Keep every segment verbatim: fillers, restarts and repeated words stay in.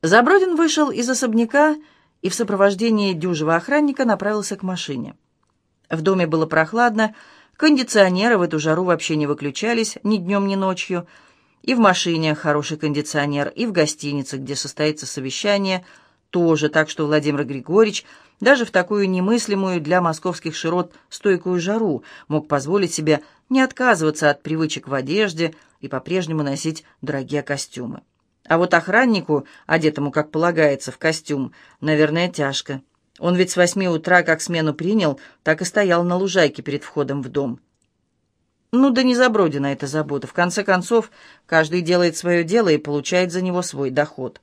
Забродин вышел из особняка и в сопровождении дюжего охранника направился к машине. В доме было прохладно, кондиционеры в эту жару вообще не выключались ни днем, ни ночью, и в машине хороший кондиционер, и в гостинице, где состоится совещание, тоже, так что Владимир Григорьевич даже в такую немыслимую для московских широт стойкую жару мог позволить себе не отказываться от привычек в одежде и по-прежнему носить дорогие костюмы. А вот охраннику, одетому, как полагается, в костюм, наверное, тяжко. Он ведь с восьми утра как смену принял, так и стоял на лужайке перед входом в дом. Ну да не Забродина эта забота. В конце концов, каждый делает свое дело и получает за него свой доход.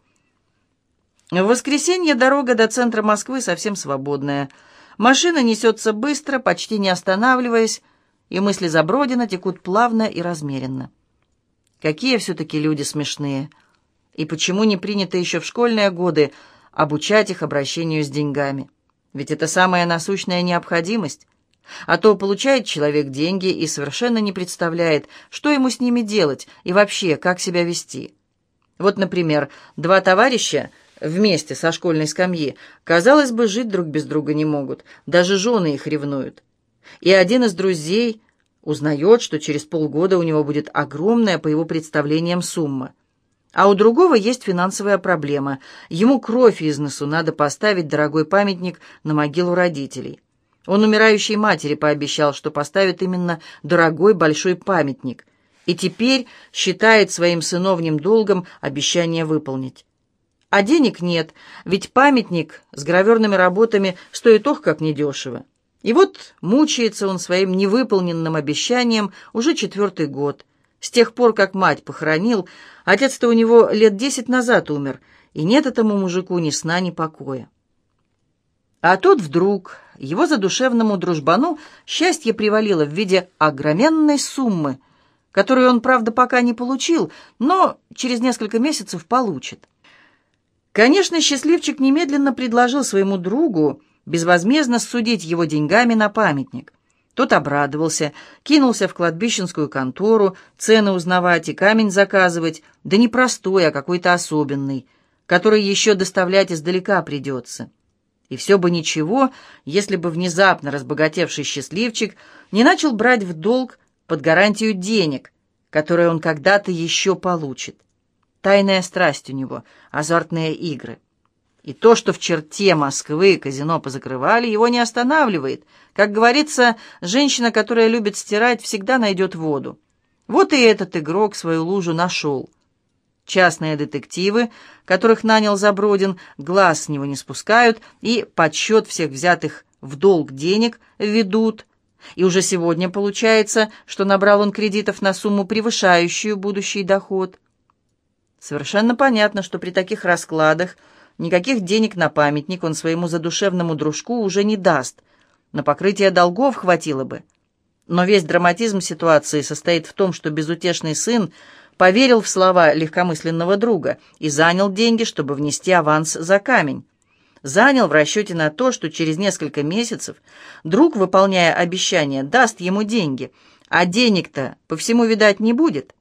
В воскресенье дорога до центра Москвы совсем свободная. Машина несется быстро, почти не останавливаясь, и мысли Забродина текут плавно и размеренно. Какие все-таки люди смешные. И почему не принято еще в школьные годы обучать их обращению с деньгами? Ведь это самая насущная необходимость. А то получает человек деньги и совершенно не представляет, что ему с ними делать и вообще, как себя вести. Вот, например, два товарища вместе со школьной скамьи, казалось бы, жить друг без друга не могут, даже жены их ревнуют. И один из друзей узнает, что через полгода у него будет огромная, по его представлениям, сумма. А у другого есть финансовая проблема. Ему кровь из носу, надо поставить дорогой памятник на могилу родителей. Он умирающей матери пообещал, что поставит именно дорогой большой памятник, и теперь считает своим сыновним долгом обещание выполнить. А денег нет, ведь памятник с граверными работами стоит ох как недешево. И вот мучается он своим невыполненным обещанием уже четвертый год. С тех пор, как мать похоронил, отец-то у него лет десять назад умер, и нет этому мужику ни сна, ни покоя. А тут вдруг его задушевному дружбану счастье привалило в виде огроменной суммы, которую он, правда, пока не получил, но через несколько месяцев получит. Конечно, счастливчик немедленно предложил своему другу безвозмездно ссудить его деньгами на памятник. Тот обрадовался, кинулся в кладбищенскую контору, цены узнавать и камень заказывать, да не простой, а какой-то особенный, который еще доставлять издалека придется. И все бы ничего, если бы внезапно разбогатевший счастливчик не начал брать в долг под гарантию денег, которые он когда-то еще получит. Тайная страсть у него — азартные игры. И то, что в черте Москвы казино позакрывали, его не останавливает. Как говорится, женщина, которая любит стирать, всегда найдет воду. Вот и этот игрок свою лужу нашел. Частные детективы, которых нанял Забродин, глаз с него не спускают и подсчет всех взятых в долг денег ведут. И уже сегодня получается, что набрал он кредитов на сумму, превышающую будущий доход. Совершенно понятно, что при таких раскладах никаких денег на памятник он своему задушевному дружку уже не даст. На покрытие долгов хватило бы. Но весь драматизм ситуации состоит в том, что безутешный сын поверил в слова легкомысленного друга и занял деньги, чтобы внести аванс за камень. Занял в расчете на то, что через несколько месяцев друг, выполняя обещание, даст ему деньги, а денег-то по всему, видать, не будет.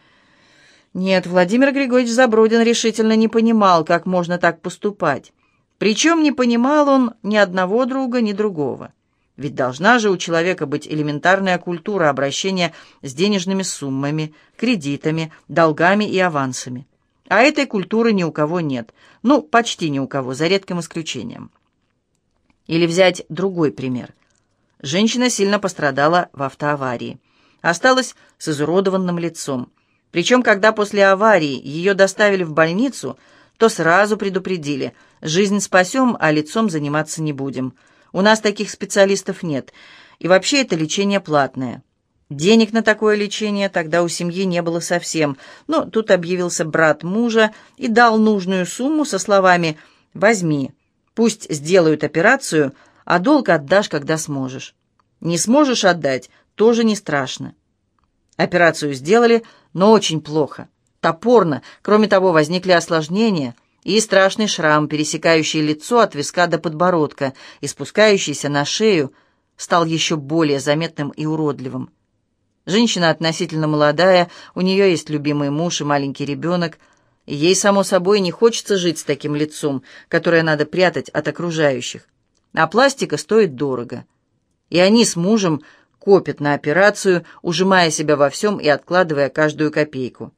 Нет, Владимир Григорьевич Забродин решительно не понимал, как можно так поступать. Причем не понимал он ни одного друга, ни другого. Ведь должна же у человека быть элементарная культура обращения с денежными суммами, кредитами, долгами и авансами. А этой культуры ни у кого нет. Ну, почти ни у кого, за редким исключением. Или взять другой пример. Женщина сильно пострадала в автоаварии. Осталась с изуродованным лицом. Причем, когда после аварии ее доставили в больницу, то сразу предупредили: жизнь спасем, а лицом заниматься не будем. У нас таких специалистов нет. И вообще это лечение платное. Денег на такое лечение тогда у семьи не было совсем. Но тут объявился брат мужа и дал нужную сумму со словами: «Возьми, пусть сделают операцию, а долг отдашь, когда сможешь. Не сможешь отдать, тоже не страшно». Операцию сделали, но очень плохо, топорно. Кроме того, возникли осложнения и страшный шрам, пересекающий лицо от виска до подбородка и спускающийся на шею, стал еще более заметным и уродливым. Женщина относительно молодая, у нее есть любимый муж и маленький ребенок. И ей, само собой, не хочется жить с таким лицом, которое надо прятать от окружающих. А пластика стоит дорого. И они с мужем копят на операцию, ужимая себя во всем и откладывая каждую копейку.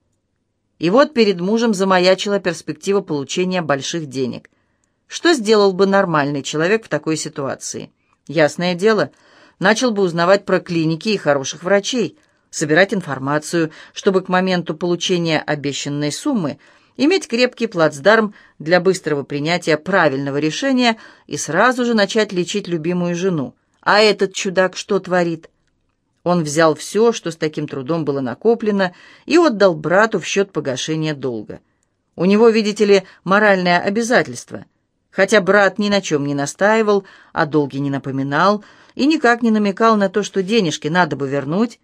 И вот перед мужем замаячила перспектива получения больших денег. Что сделал бы нормальный человек в такой ситуации? Ясное дело, начал бы узнавать про клиники и хороших врачей, собирать информацию, чтобы к моменту получения обещанной суммы иметь крепкий плацдарм для быстрого принятия правильного решения и сразу же начать лечить любимую жену. А этот чудак что творит? Он взял все, что с таким трудом было накоплено, и отдал брату в счет погашения долга. У него, видите ли, моральное обязательство. Хотя брат ни на чем не настаивал, о долге не напоминал и никак не намекал на то, что денежки надо бы вернуть.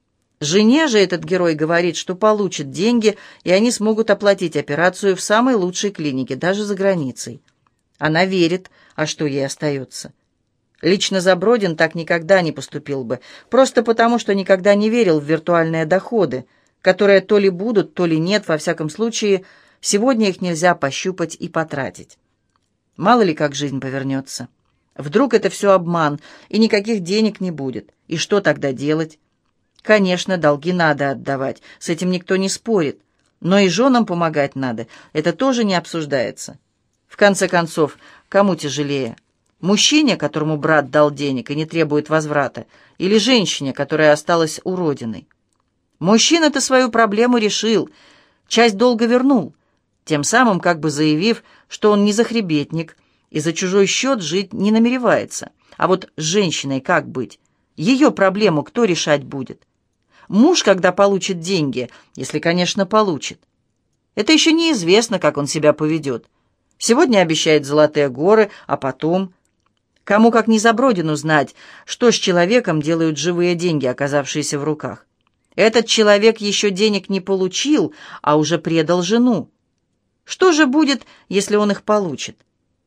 Жене же этот герой говорит, что получит деньги, и они смогут оплатить операцию в самой лучшей клинике, даже за границей. Она верит, а что ей остается? Лично Забродин так никогда не поступил бы, просто потому, что никогда не верил в виртуальные доходы, которые то ли будут, то ли нет, во всяком случае, сегодня их нельзя пощупать и потратить. Мало ли как жизнь повернется. Вдруг это все обман, и никаких денег не будет. И что тогда делать? Конечно, долги надо отдавать, с этим никто не спорит. Но и женам помогать надо, это тоже не обсуждается. В конце концов, кому тяжелее? Мужчине, которому брат дал денег и не требует возврата, или женщине, которая осталась уродиной? Мужчина-то свою проблему решил, часть долга вернул, тем самым как бы заявив, что он не захребетник и за чужой счет жить не намеревается. А вот с женщиной как быть? Ее проблему кто решать будет? Муж, когда получит деньги, если, конечно, получит. Это еще неизвестно, как он себя поведет. Сегодня обещает золотые горы, а потом... Кому как не Забродину знать, что с человеком делают живые деньги, оказавшиеся в руках. Этот человек еще денег не получил, а уже предал жену. Что же будет, если он их получит?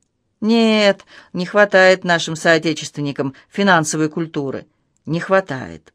Нет, не хватает нашим соотечественникам финансовой культуры. Не хватает.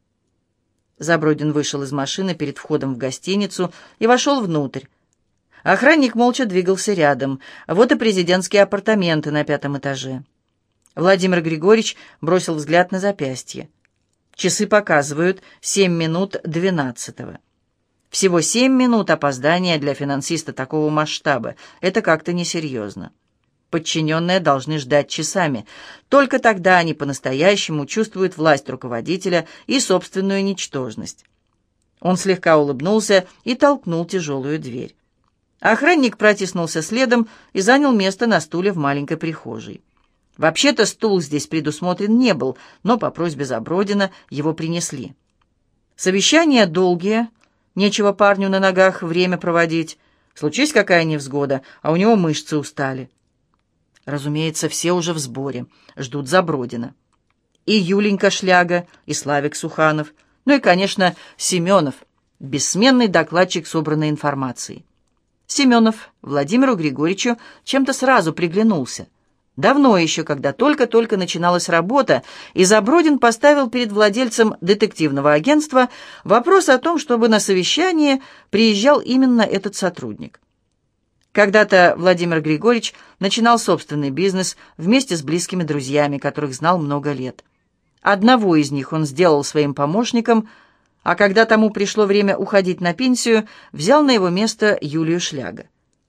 Забродин вышел из машины перед входом в гостиницу и вошел внутрь. Охранник молча двигался рядом. Вот и президентские апартаменты на пятом этаже. Владимир Григорьевич бросил взгляд на запястье. Часы показывают семь минут двенадцатого. Всего семь минут опоздания для финансиста такого масштаба. Это как-то несерьезно. Подчиненные должны ждать часами. Только тогда они по-настоящему чувствуют власть руководителя и собственную ничтожность. Он слегка улыбнулся и толкнул тяжелую дверь. Охранник протиснулся следом и занял место на стуле в маленькой прихожей. Вообще-то стул здесь предусмотрен не был, но по просьбе Забродина его принесли. Совещания долгие, нечего парню на ногах время проводить. Случись какая невзгода, а у него мышцы устали. Разумеется, все уже в сборе, ждут Забродина. И Юленька Шляга, и Славик Суханов, ну и, конечно, Семенов, бессменный докладчик собранной информации. Семенов Владимиру Григорьевичу чем-то сразу приглянулся. Давно еще, когда только-только начиналась работа, и Забродин поставил перед владельцем детективного агентства вопрос о том, чтобы на совещание приезжал именно этот сотрудник. Когда-то Владимир Григорьевич начинал собственный бизнес вместе с близкими друзьями, которых знал много лет. Одного из них он сделал своим помощником, а когда тому пришло время уходить на пенсию, взял на его место Юлию Шляга.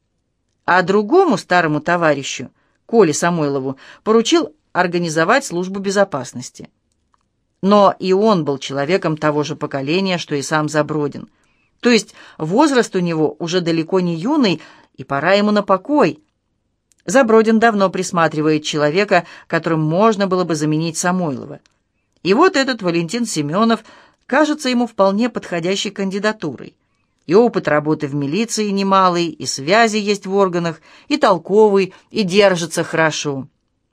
А другому старому товарищу, Коле Самойлову, поручил организовать службу безопасности. Но и он был человеком того же поколения, что и сам Забродин. То есть возраст у него уже далеко не юный, и пора ему на покой. Забродин давно присматривает человека, которым можно было бы заменить Самойлова. И вот этот Валентин Семенов кажется ему вполне подходящей кандидатурой. И опыт работы в милиции немалый, и связи есть в органах, и толковый, и держится хорошо.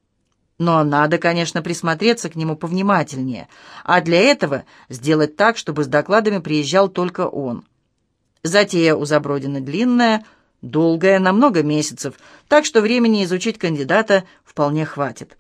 Но надо, конечно, присмотреться к нему повнимательнее, а для этого сделать так, чтобы с докладами приезжал только он. Затея у Забродина длинная, долгая, на много месяцев, так что времени изучить кандидата вполне хватит.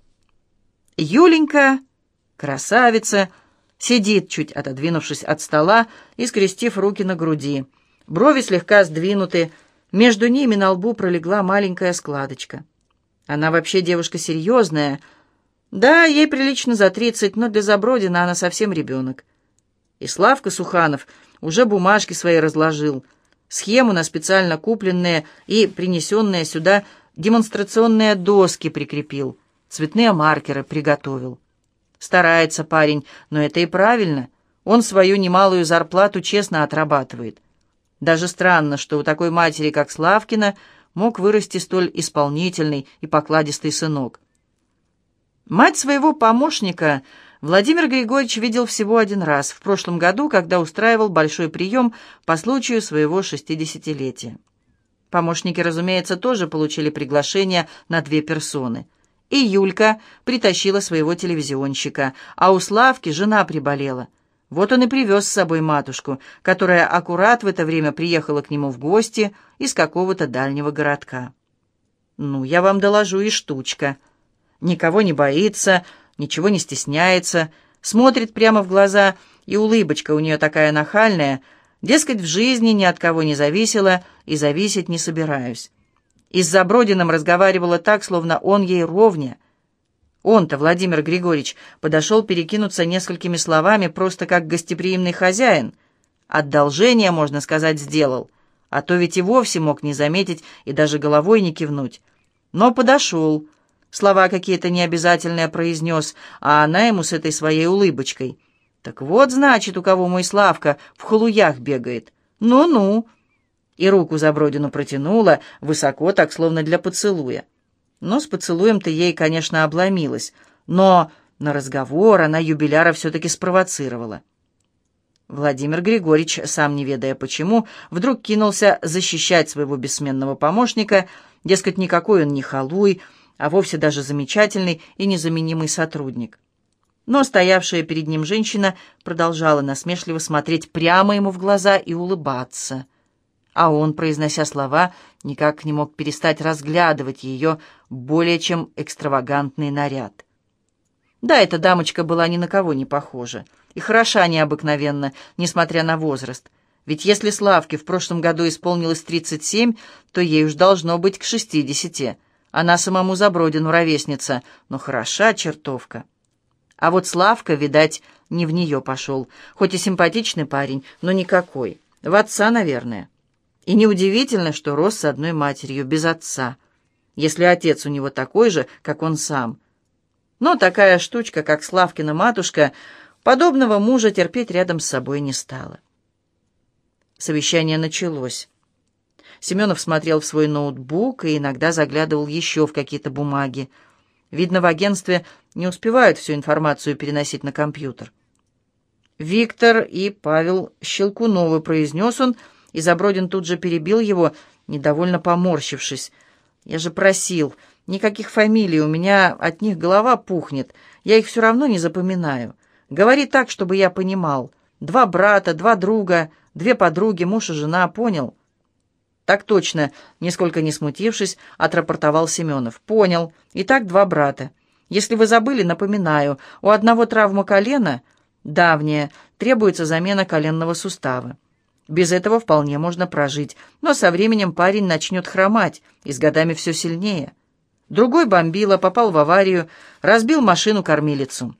Юленька, красавица, сидит, чуть отодвинувшись от стола и скрестив руки на груди. Брови слегка сдвинуты, Между ними на лбу пролегла маленькая складочка. Она вообще девушка серьезная. Да, ей прилично за тридцать, но для Забродина она совсем ребенок. И Славка Суханов уже бумажки свои разложил, схему на специально купленные и принесенные сюда демонстрационные доски прикрепил, цветные маркеры приготовил. Старается парень, но это и правильно. Он свою немалую зарплату честно отрабатывает. Даже странно, что у такой матери, как Славкина, мог вырасти столь исполнительный и покладистый сынок. Мать своего помощника Владимир Григорьевич видел всего один раз, в прошлом году, когда устраивал большой прием по случаю своего шестидесятилетия. Помощники, разумеется, тоже получили приглашение на две персоны. И Юлька притащила своего телевизионщика, а у Славки жена приболела. Вот он и привез с собой матушку, которая аккурат в это время приехала к нему в гости из какого-то дальнего городка. Ну, я вам доложу, и штучка. Никого не боится, ничего не стесняется, смотрит прямо в глаза, и улыбочка у нее такая нахальная, дескать, в жизни ни от кого не зависела и зависеть не собираюсь. И с Забродиным разговаривала так, словно он ей ровня. Он-то, Владимир Григорьевич, подошел перекинуться несколькими словами просто как гостеприимный хозяин. Одолжение, можно сказать, сделал, а то ведь и вовсе мог не заметить и даже головой не кивнуть. Но подошел, слова какие-то необязательные произнес, а она ему с этой своей улыбочкой. Так вот, значит, у кого мой Славка в халуях бегает. Ну-ну. И руку Забродину протянула, высоко, так словно для поцелуя. Но с поцелуем-то ей, конечно, обломилась, но на разговор она юбиляра все-таки спровоцировала. Владимир Григорьевич, сам не ведая почему, вдруг кинулся защищать своего бессменного помощника, дескать, никакой он не халуй, а вовсе даже замечательный и незаменимый сотрудник. Но стоявшая перед ним женщина продолжала насмешливо смотреть прямо ему в глаза и улыбаться. А он, произнося слова, никак не мог перестать разглядывать ее более чем экстравагантный наряд. Да, эта дамочка была ни на кого не похожа, и хороша необыкновенно, несмотря на возраст. Ведь если Славке в прошлом году исполнилось тридцать семь, то ей уж должно быть к шестидесяти. Она самому Забродину ровесница, но хороша чертовка. А вот Славка, видать, не в нее пошел, хоть и симпатичный парень, но никакой, в отца, наверное. И неудивительно, что рос с одной матерью, без отца, если отец у него такой же, как он сам. Но такая штучка, как Славкина матушка, подобного мужа терпеть рядом с собой не стала. Совещание началось. Семенов смотрел в свой ноутбук и иногда заглядывал еще в какие-то бумаги. Видно, в агентстве не успевают всю информацию переносить на компьютер. «Виктор и Павел Щелкуновы», — произнес он, и Забродин тут же перебил его, недовольно поморщившись. «Я же просил, никаких фамилий, у меня от них голова пухнет, я их все равно не запоминаю. Говори так, чтобы я понимал. Два брата, два друга, две подруги, муж и жена, понял?» «Так точно», — нисколько не смутившись, отрапортовал Семенов. «Понял. Итак, два брата. Если вы забыли, напоминаю, у одного травма колена, давняя, требуется замена коленного сустава. Без этого вполне можно прожить, но со временем парень начнет хромать, и с годами все сильнее. Другой бомбила, попал в аварию, разбил машину-кормилицу».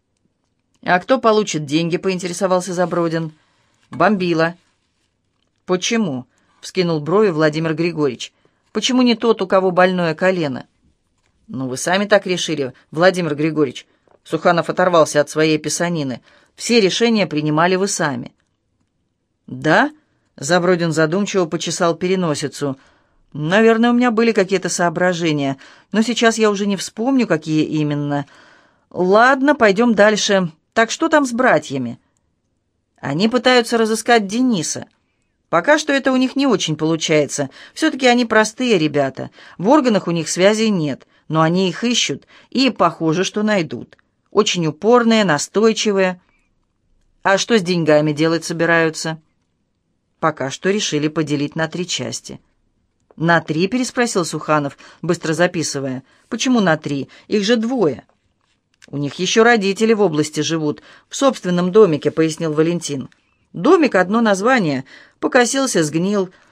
«А кто получит деньги?» — поинтересовался Забродин. «Бомбила». «Почему?» — вскинул брови Владимир Григорьевич. «Почему не тот, у кого больное колено?» «Ну, вы сами так решили, Владимир Григорьевич». Суханов оторвался от своей писанины. «Все решения принимали вы сами». «Да?» — Забродин задумчиво почесал переносицу. «Наверное, у меня были какие-то соображения, но сейчас я уже не вспомню, какие именно. Ладно, пойдем дальше. Так что там с братьями?» «Они пытаются разыскать Дениса. Пока что это у них не очень получается. Все-таки они простые ребята. В органах у них связей нет, но они их ищут, и похоже, что найдут. Очень упорные, настойчивые. А что с деньгами делать собираются?» «Пока что решили поделить на три части». «На три?» — переспросил Суханов, быстро записывая. «Почему на три? Их же двое». «У них еще родители в области живут, в собственном домике», — пояснил Валентин. «Домик — одно название. Покосился, сгнил.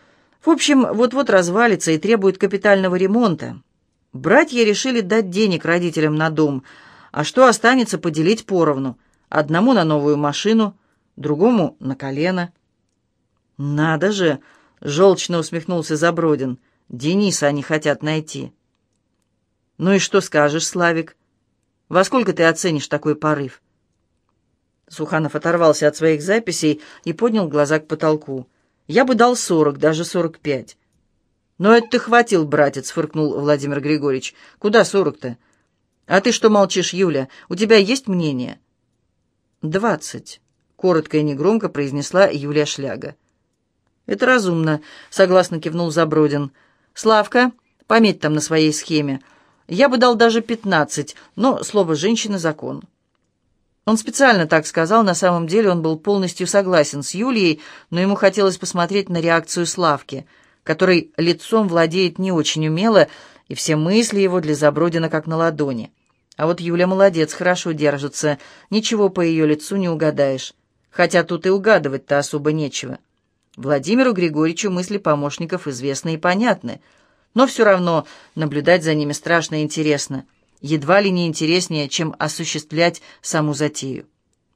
В общем, вот-вот развалится и требует капитального ремонта. Братья решили дать денег родителям на дом, а что останется, поделить поровну. Одному на новую машину, другому на колено. «Надо же!» — желчно усмехнулся Забродин. «Дениса они хотят найти». «Ну и что скажешь, Славик? Во сколько ты оценишь такой порыв?» Суханов оторвался от своих записей и поднял глаза к потолку. «Я бы дал сорок, даже сорок пять». «Но это ты хватил, братец», — фыркнул Владимир Григорьевич. «Куда сорок-то? А ты что молчишь, Юля? У тебя есть мнение?» «Двадцать», — коротко и негромко произнесла Юлия Шляга. «Это разумно», — согласно кивнул Забродин. «Славка, пометь там на своей схеме. Я бы дал даже пятнадцать, но слово женщины — закон». Он специально так сказал, на самом деле он был полностью согласен с Юлией, но ему хотелось посмотреть на реакцию Славки, который лицом владеет не очень умело, и все мысли его для Забродина как на ладони. А вот Юля молодец, хорошо держится, ничего по ее лицу не угадаешь. Хотя тут и угадывать-то особо нечего. Владимиру Григорьевичу мысли помощников известны и понятны, но все равно наблюдать за ними страшно интересно. Едва ли не интереснее, чем осуществлять саму затею.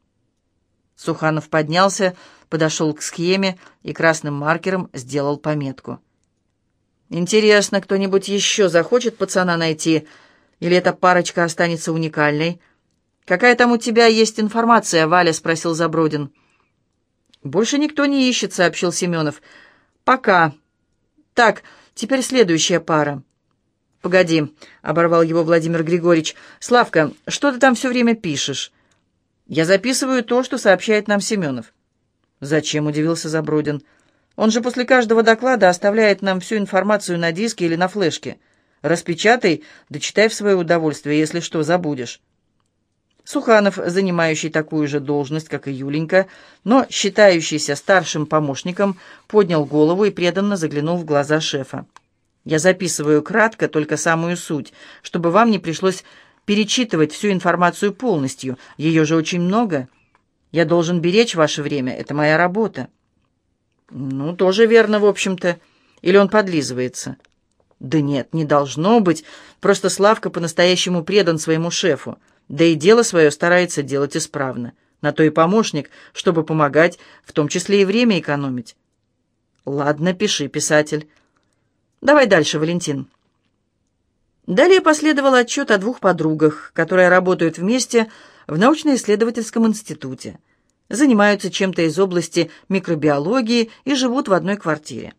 Суханов поднялся, подошел к схеме и красным маркером сделал пометку. «Интересно, кто-нибудь еще захочет пацана найти, или эта парочка останется уникальной?» «Какая там у тебя есть информация, Валя?» — спросил Забродин. «Больше никто не ищет», — сообщил Семенов. «Пока. Так, теперь следующая пара». «Погоди», — оборвал его Владимир Григорьевич. «Славка, что ты там все время пишешь?» «Я записываю то, что сообщает нам Семенов». «Зачем?» — удивился Забродин. «Он же после каждого доклада оставляет нам всю информацию на диске или на флешке. Распечатай, да читай в свое удовольствие, если что, забудешь». Суханов, занимающий такую же должность, как и Юленька, но считающийся старшим помощником, поднял голову и преданно заглянул в глаза шефа. «Я записываю кратко, только самую суть, чтобы вам не пришлось перечитывать всю информацию полностью. Ее же очень много. Я должен беречь ваше время, это моя работа». «Ну, тоже верно, в общем-то. Или он подлизывается?» «Да нет, не должно быть. Просто Славка по-настоящему предан своему шефу. Да и дело свое старается делать исправно. На то и помощник, чтобы помогать, в том числе и время экономить». «Ладно, пиши, писатель». «Давай дальше, Валентин». Далее последовал отчет о двух подругах, которые работают вместе в научно-исследовательском институте, занимаются чем-то из области микробиологии и живут в одной квартире.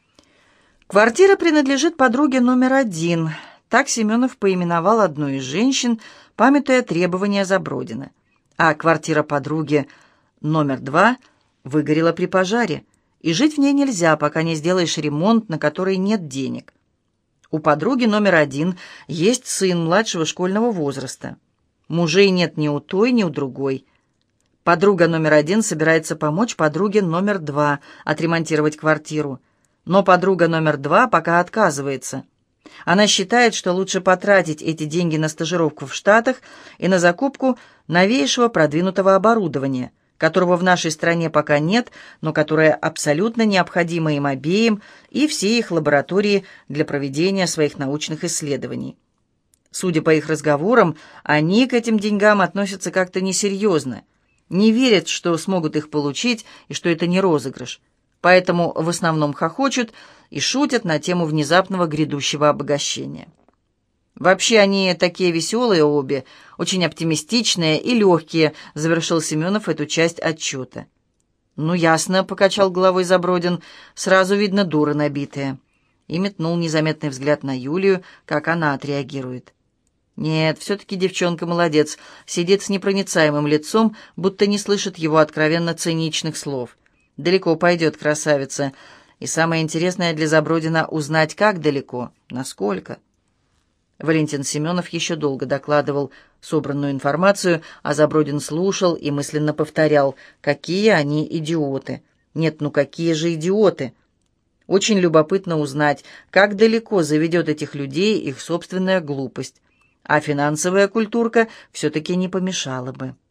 Квартира принадлежит подруге номер один. Так Семенов поименовал одну из женщин, памятуя требования Забродина. А квартира подруги номер два выгорела при пожаре, и жить в ней нельзя, пока не сделаешь ремонт, на который нет денег. У подруги номер один есть сын младшего школьного возраста. Мужей нет ни у той, ни у другой. Подруга номер один собирается помочь подруге номер два отремонтировать квартиру. Но подруга номер два пока отказывается. Она считает, что лучше потратить эти деньги на стажировку в Штатах и на закупку новейшего продвинутого оборудования, которого в нашей стране пока нет, но которое абсолютно необходимо им обеим и всей их лаборатории для проведения своих научных исследований. Судя по их разговорам, они к этим деньгам относятся как-то несерьезно, не верят, что смогут их получить и что это не розыгрыш, поэтому в основном хохочут и шутят на тему внезапного грядущего обогащения. «Вообще они такие веселые обе, очень оптимистичные и легкие», — завершил Семенов эту часть отчета. «Ну, ясно», — покачал головой Забродин, — «сразу видно дуры набитые». И метнул незаметный взгляд на Юлию, как она отреагирует. Нет, все-таки девчонка молодец, сидит с непроницаемым лицом, будто не слышит его откровенно циничных слов. Далеко пойдет красавица. И самое интересное для Забродина — узнать, как далеко, насколько. Валентин Семенов еще долго докладывал собранную информацию, а Забродин слушал и мысленно повторял: какие они идиоты. Нет, ну какие же идиоты. Очень любопытно узнать, как далеко заведет этих людей их собственная глупость. А финансовая культурка все-таки не помешала бы.